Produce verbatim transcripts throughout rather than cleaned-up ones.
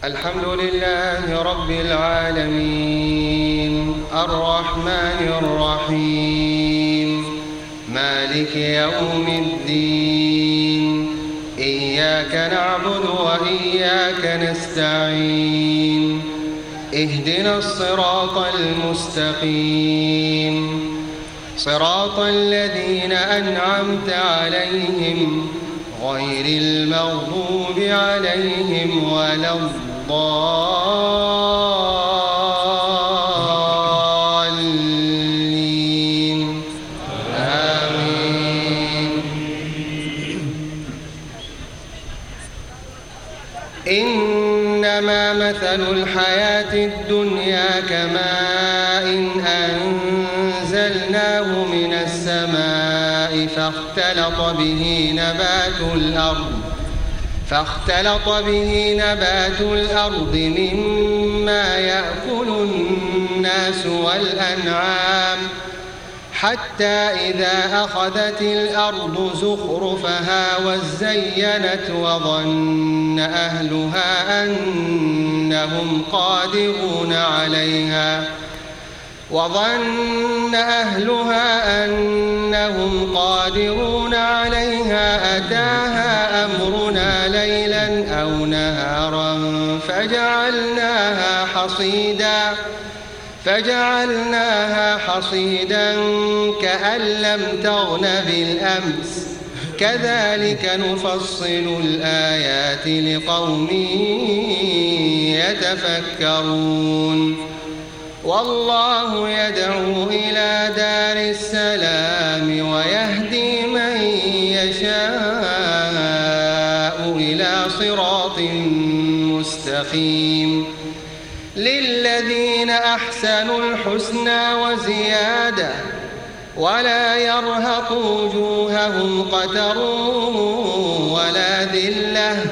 الحمد لله رب العالمين الرحمن الرحيم مالك يوم الدين إياك نعبد وإياك نستعين اهدنا الصراط المستقيم صراط الذين أنعمت عليهم غير المغضوب عليهم ولا الضالين آمين. إنما مثل الحياة الدنيا كماء أنزلناه من السماء فاختلط به نبات الأرض فاختلط به نبات الأرض مما يأكل الناس والأنعام حتى إذا أخذت الأرض زخرفها وزينت وظن أهلها أنهم قادرون عليها وظن أهلها أنهم قادرون عليها أتاها أمرنا ليلا أو نهارا فجعلناها حصيدا فجعلناها حصيدا كأن لم تغن بالأمس كذلك نفصل الآيات لقوم يتفكرون. والله يدعو إلى دار السلام ويهدي من يشاء إلى صراط مستقيم. للذين أحسنوا الحسنى وزيادة ولا يرهق وجوههم قتر ولا ذلة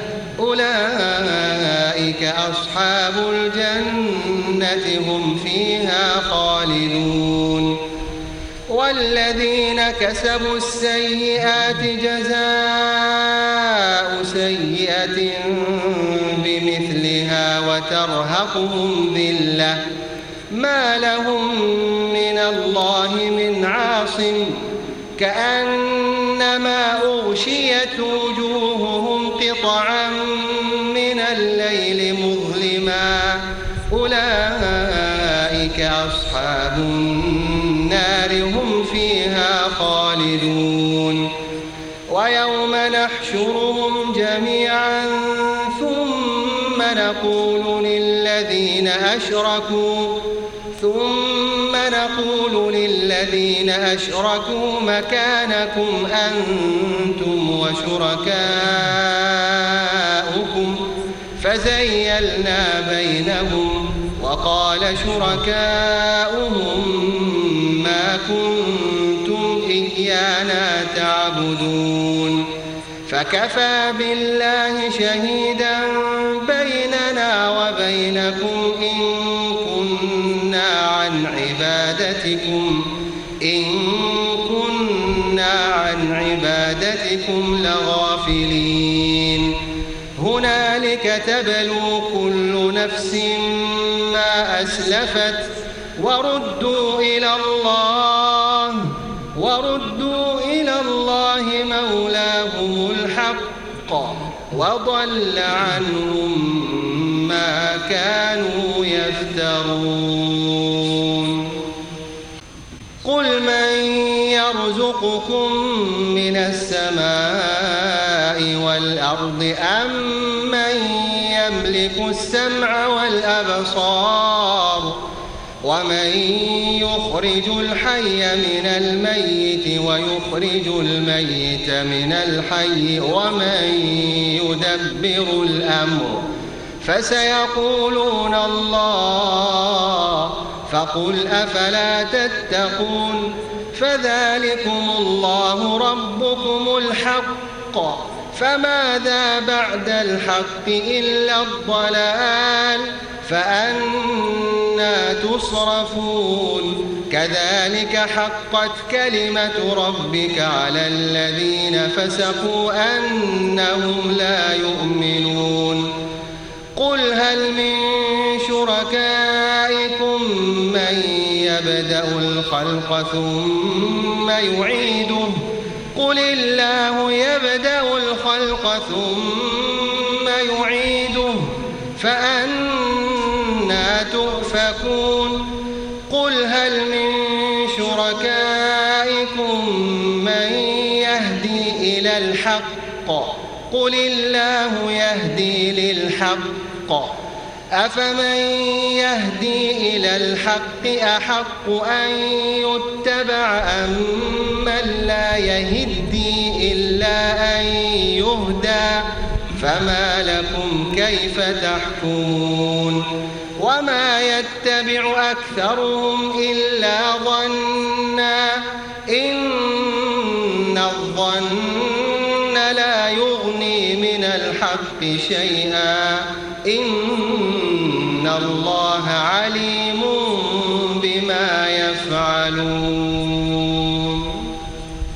أولئك أصحاب الجنة هم فيها خالدون. والذين كسبوا السيئات جزاء سيئة بمثلها وترهقهم ذلة ما لهم من الله من عاصم كأنما أغشيت وجوههم قطعا من الليل مظلما أولئك أصحاب النار هم فيها خالدون. ويوم نحشرهم جميعا ثم نقول للذين أشركوا ثم نقول للذين أشركوا مكانكم أنتم وشركاؤكم فزيلنا بينهم وقال شركاؤهم ما كنتم إيانا تعبدون فكفى بالله شهيدا بيننا وبينكم إن كنا عن عبادتكم إن كنا عن عبادتكم لغافلين. هنالك تبلو كل نفس ما أسلفت وردوا إلى الله وردوا إلى الله مولاهم الحق وضل عنهم ما كانوا يفترون. قل من يرزقكم من السماء والأرض أم من يملك السمع والأبصار ومن يخرج الحي من الميت ويخرج الميت من الحي ومن يدبر الأمر فسيقولون الله فقل أفلا تتقون. فذلكم الله ربكم الحق فماذا بعد الحق إلا الضلال فأنى تصرفون. كذلك حقت كلمة ربك على الذين فسقوا أنهم لا يؤمنون. قل هل من شركائكم من يبدأ الخلق ثم يعيده قل الله يبدأ الخلق ثم يعيده فأنى تؤفكون قل هل من شركائكم من يهدي إلى الحق قل الله يهدي للحق أفمن يهدي إلى الحق أحق أن يتبع أم من لا يهدي إلا أن يهدى فما لكم كيف تحكمون وما يتبع أكثرهم إلا ظنا إن الظن لا يغني من الحق شيئا إن الله عليم بما يفعلون